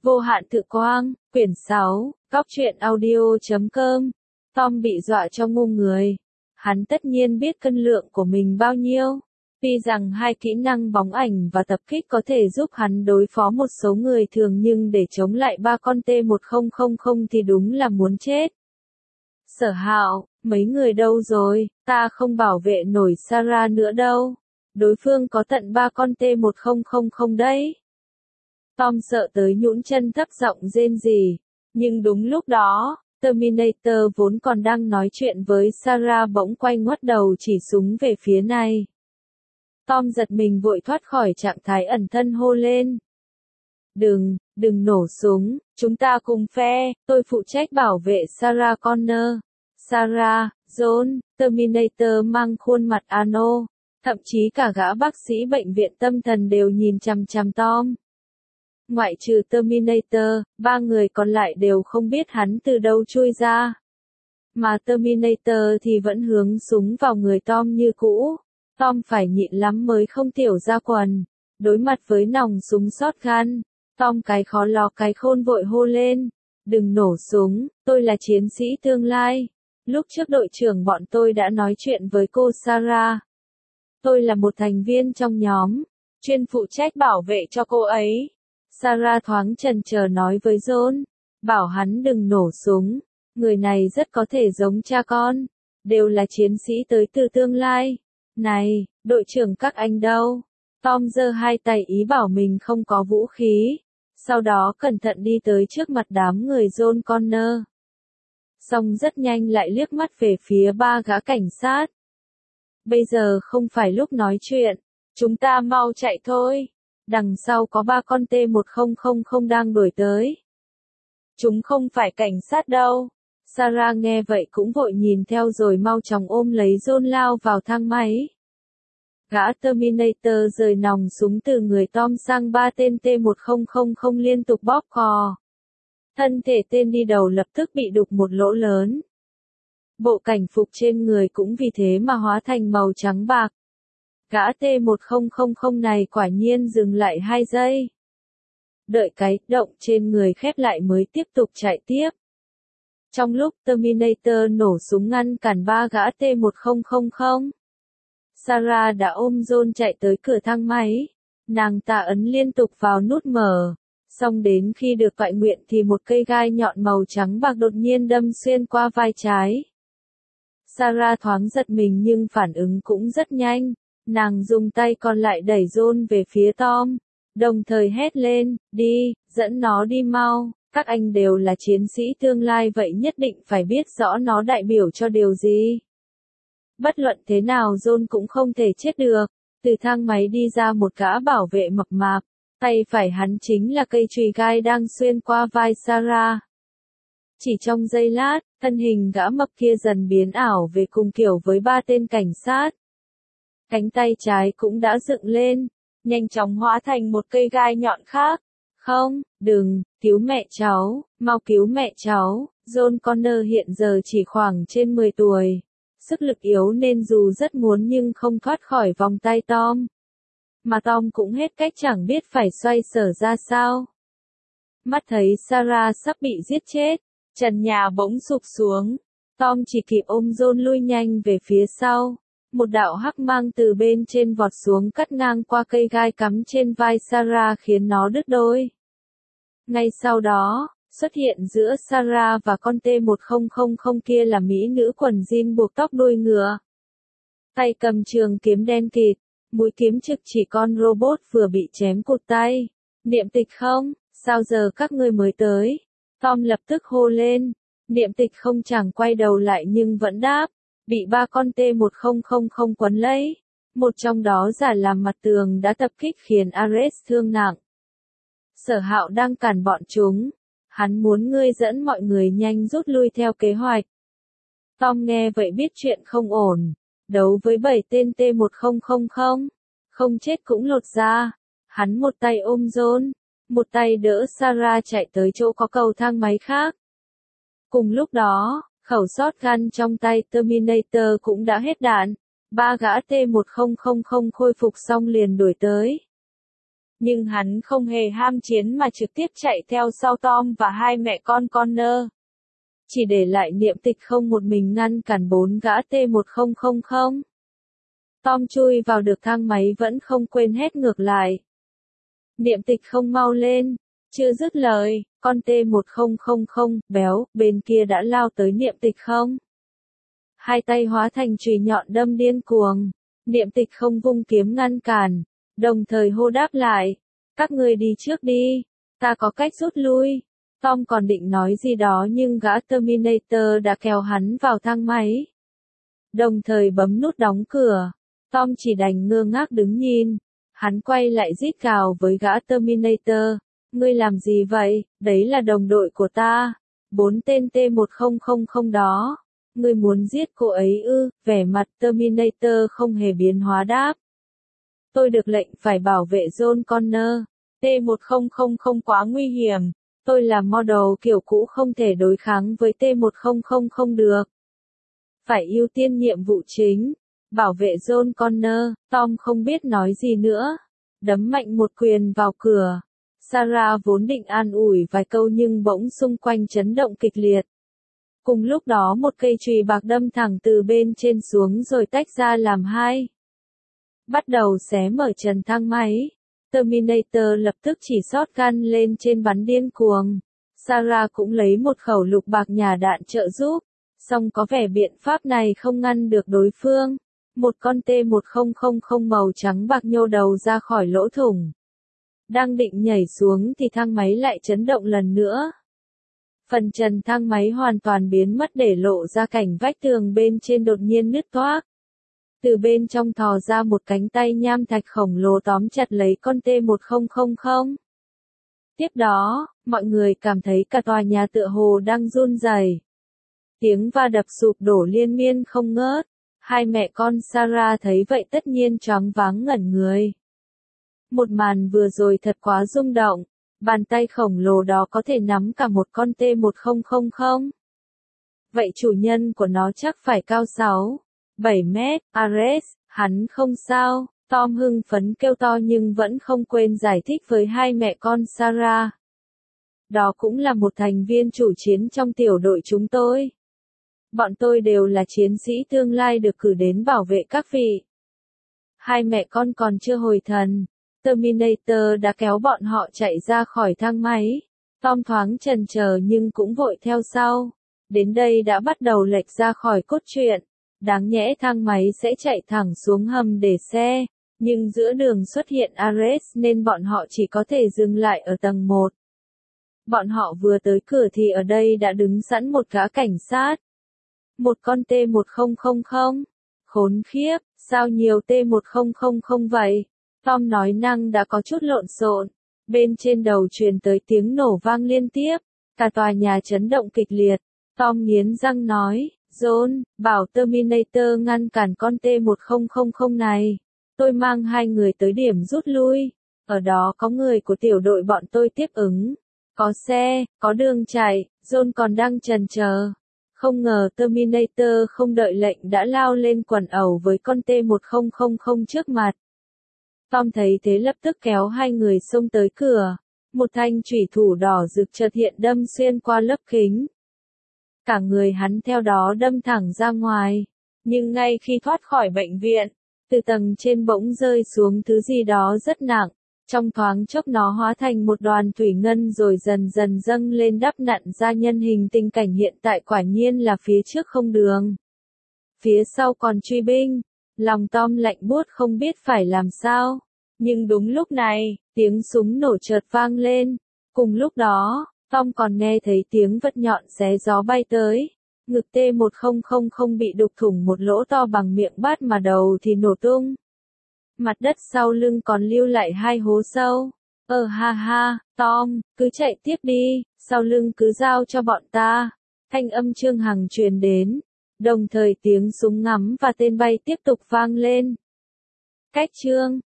Vô hạn tự quang, quyển 6, góc truyện audio.com. Tom bị dọa cho ngu người. Hắn tất nhiên biết cân lượng của mình bao nhiêu. Tuy rằng hai kỹ năng bóng ảnh và tập kích có thể giúp hắn đối phó một số người thường, nhưng để chống lại ba con T1000 thì đúng là muốn chết. Sở Hạo, mấy người đâu rồi, ta không bảo vệ nổi Sarah nữa đâu. Đối phương có tận 3 con T1000 đấy. Tom sợ tới nhũn chân, thấp giọng rên rỉ. Nhưng đúng lúc đó, Terminator vốn còn đang nói chuyện với Sarah bỗng quay ngoắt đầu chỉ súng về phía này. Tom giật mình vội thoát khỏi trạng thái ẩn thân, hô lên. Đừng nổ súng, chúng ta cùng phe, tôi phụ trách bảo vệ Sarah Connor. Sarah, John, Terminator mang khuôn mặt Arnold, thậm chí cả gã bác sĩ bệnh viện tâm thần đều nhìn chằm chằm Tom. Ngoại trừ Terminator, ba người còn lại đều không biết hắn từ đâu chui ra. Mà Terminator thì vẫn hướng súng vào người Tom như cũ. Tom phải nhịn lắm mới không tiểu ra quần. Đối mặt với nòng súng shotgun, Tom cái khó lo cái khôn vội hô lên. Đừng nổ súng, tôi là chiến sĩ tương lai. Lúc trước đội trưởng bọn tôi đã nói chuyện với cô Sarah. Tôi là một thành viên trong nhóm, chuyên phụ trách bảo vệ cho cô ấy. Sarah thoáng chần chờ nói với John, bảo hắn đừng nổ súng. Người này rất có thể giống cha con, đều là chiến sĩ tới từ tương lai. Này, đội trưởng các anh đâu? Tom giơ hai tay ý bảo mình không có vũ khí. Sau đó cẩn thận đi tới trước mặt đám người John Connor. Xong rất nhanh lại liếc mắt về phía ba gã cảnh sát. Bây giờ không phải lúc nói chuyện, chúng ta mau chạy thôi. Đằng sau có 3 con T1000 đang đuổi tới. Chúng không phải cảnh sát đâu. Sarah nghe vậy cũng vội nhìn theo rồi mau chóng ôm lấy John lao vào thang máy. Gã Terminator rời nòng súng từ người Tom sang 3 tên T1000 liên tục bóp cò. Thân thể tên đi đầu lập tức bị đục một lỗ lớn. Bộ cảnh phục trên người cũng vì thế mà hóa thành màu trắng bạc. Gã T1000 này quả nhiên dừng lại 2 giây. Đợi cái động trên người khép lại mới tiếp tục chạy tiếp. Trong lúc Terminator nổ súng ngăn cản ba gã T1000, Sarah đã ôm John chạy tới cửa thang máy. Nàng ta ấn liên tục vào nút mở. Xong đến khi được toại nguyện thì một cây gai nhọn màu trắng bạc đột nhiên đâm xuyên qua vai trái. Sarah thoáng giật mình nhưng phản ứng cũng rất nhanh. Nàng dùng tay còn lại đẩy John về phía Tom, đồng thời hét lên, đi, dẫn nó đi mau, các anh đều là chiến sĩ tương lai vậy nhất định phải biết rõ nó đại biểu cho điều gì. Bất luận thế nào John cũng không thể chết được. Từ thang máy đi ra một gã bảo vệ mập mạp, tay phải hắn chính là cây chùy gai đang xuyên qua vai Sarah. Chỉ trong giây lát, thân hình gã mập kia dần biến ảo về cùng kiểu với 3 tên cảnh sát. Cánh tay trái cũng đã dựng lên, nhanh chóng hóa thành một cây gai nhọn khác. Không, đừng, cứu mẹ cháu, mau cứu mẹ cháu. John Connor hiện giờ chỉ khoảng trên 10 tuổi. Sức lực yếu nên dù rất muốn nhưng không thoát khỏi vòng tay Tom. Mà Tom cũng hết cách chẳng biết phải xoay sở ra sao. Mắt thấy Sarah sắp bị giết chết, trần nhà bỗng sụp xuống. Tom chỉ kịp ôm John lui nhanh về phía sau. Một đạo hắc mang từ bên trên vọt xuống cắt ngang qua cây gai cắm trên vai Sarah khiến nó đứt đôi. Ngay sau đó, xuất hiện giữa Sarah và con T1000 kia là mỹ nữ quần jean buộc tóc đuôi ngựa. Tay cầm trường kiếm đen kịt, mũi kiếm trực chỉ con robot vừa bị chém cụt tay. Niệm Tịch không? Sao giờ các ngươi mới tới? Tom lập tức hô lên. Niệm Tịch không chẳng quay đầu lại nhưng vẫn đáp. Bị 3 con T1000 quấn lấy. Một trong đó giả làm mặt tường đã tập kích khiến Ares thương nặng. Sở Hạo đang cản bọn chúng. Hắn muốn ngươi dẫn mọi người nhanh rút lui theo kế hoạch. Tom nghe vậy biết chuyện không ổn. Đấu với 7 tên T1000, không chết cũng lột ra. Hắn một tay ôm John, một tay đỡ Sarah chạy tới chỗ có cầu thang máy khác. Cùng lúc đó, khẩu shotgun trong tay Terminator cũng đã hết đạn. 3 gã T1000 khôi phục xong liền đuổi tới. Nhưng hắn không hề ham chiến mà trực tiếp chạy theo sau Tom và hai mẹ con Connor. Chỉ để lại Niệm Tịch không một mình ngăn cản 4 gã T-1000. Tom chui vào được thang máy vẫn không quên hét ngược lại. Niệm Tịch không mau lên. Chưa dứt lời, con T-1000, béo, bên kia đã lao tới Niệm Tịch không. Hai tay hóa thành chùy nhọn đâm điên cuồng. Niệm Tịch không vung kiếm ngăn cản, đồng thời hô đáp lại. Các ngươi đi trước đi, ta có cách rút lui. Tom còn định nói gì đó nhưng gã Terminator đã kéo hắn vào thang máy. Đồng thời bấm nút đóng cửa. Tom chỉ đành ngơ ngác đứng nhìn. Hắn quay lại rít gào với gã Terminator. Ngươi làm gì vậy, đấy là đồng đội của ta. 4 tên T-1000 đó. Ngươi muốn giết cô ấy ư? Vẻ mặt Terminator không hề biến hóa đáp. Tôi được lệnh phải bảo vệ John Connor. T-1000 quá nguy hiểm. Tôi là model kiểu cũ không thể đối kháng với T-1000 được. Phải ưu tiên nhiệm vụ chính. Bảo vệ John Connor. Tom không biết nói gì nữa. Đấm mạnh một quyền vào cửa. Sarah vốn định an ủi vài câu nhưng bỗng xung quanh chấn động kịch liệt. Cùng lúc đó một cây chùy bạc đâm thẳng từ bên trên xuống rồi tách ra làm hai. Bắt đầu xé mở trần thang máy. Terminator lập tức chỉ shotgun lên trên bắn điên cuồng. Sarah cũng lấy một khẩu lục bạc nhà đạn trợ giúp. Song có vẻ biện pháp này không ngăn được đối phương. Một con T-1000 màu trắng bạc nhô đầu ra khỏi lỗ thủng. Đang định nhảy xuống thì thang máy lại chấn động lần nữa. Phần trần thang máy hoàn toàn biến mất để lộ ra cảnh vách tường bên trên đột nhiên nứt toác. Từ bên trong thò ra một cánh tay nham thạch khổng lồ tóm chặt lấy con T-1000. Tiếp đó, mọi người cảm thấy cả tòa nhà tựa hồ đang run rẩy. Tiếng va đập sụp đổ liên miên không ngớt. Hai mẹ con Sarah thấy vậy tất nhiên choáng váng ngẩn người. Một màn vừa rồi thật quá rung động. Bàn tay khổng lồ đó có thể nắm cả một con T-1000. Vậy chủ nhân của nó chắc phải cao 7 mét. Ares, hắn không sao. Tom hưng phấn kêu to nhưng vẫn không quên giải thích với hai mẹ con Sarah. Đó cũng là một thành viên chủ chiến trong tiểu đội chúng tôi. Bọn tôi đều là chiến sĩ tương lai được cử đến bảo vệ các vị. Hai mẹ con còn chưa hồi thần. Terminator đã kéo bọn họ chạy ra khỏi thang máy. Tom thoáng chần chờ nhưng cũng vội theo sau. Đến đây đã bắt đầu lệch ra khỏi cốt truyện. Đáng nhẽ thang máy sẽ chạy thẳng xuống hầm để xe. Nhưng giữa đường xuất hiện Ares nên bọn họ chỉ có thể dừng lại ở tầng 1. Bọn họ vừa tới cửa thì ở đây đã đứng sẵn một gã cảnh sát. Một con T-1000. Khốn khiếp, sao nhiều T-1000 vậy? Tom nói năng đã có chút lộn xộn. Bên trên đầu truyền tới tiếng nổ vang liên tiếp. Cả tòa nhà chấn động kịch liệt. Tom nghiến răng nói, John, bảo Terminator ngăn cản con T-1000 này. Tôi mang hai người tới điểm rút lui. Ở đó có người của tiểu đội bọn tôi tiếp ứng. Có xe, có đường chạy, John còn đang chần chờ. Không ngờ Terminator không đợi lệnh đã lao lên quần ẩu với con T-1000 trước mặt. Tom thấy thế lập tức kéo hai người xông tới cửa. Một thanh chủy thủ đỏ rực chợt hiện đâm xuyên qua lớp kính. Cả người hắn theo đó đâm thẳng ra ngoài. Nhưng ngay khi thoát khỏi bệnh viện, từ tầng trên bỗng rơi xuống thứ gì đó rất nặng. Trong thoáng chốc nó hóa thành một đoàn thủy ngân rồi dần dần dâng lên đắp nặn ra nhân hình tình cảnh hiện tại quả nhiên là phía trước không đường. Phía sau còn truy binh. Lòng Tom lạnh buốt không biết phải làm sao. Nhưng đúng lúc này, tiếng súng nổ chợt vang lên. Cùng lúc đó, Tom còn nghe thấy tiếng vật nhọn xé gió bay tới. Ngực T-1000 bị đục thủng một lỗ to bằng miệng bát mà đầu thì nổ tung. Mặt đất sau lưng còn lưu lại hai hố sâu. Ha ha, Tom, cứ chạy tiếp đi, sau lưng cứ giao cho bọn ta. Thanh âm Trương Hằng truyền đến. Đồng thời tiếng súng ngắm và tên bay tiếp tục vang lên. Cách chương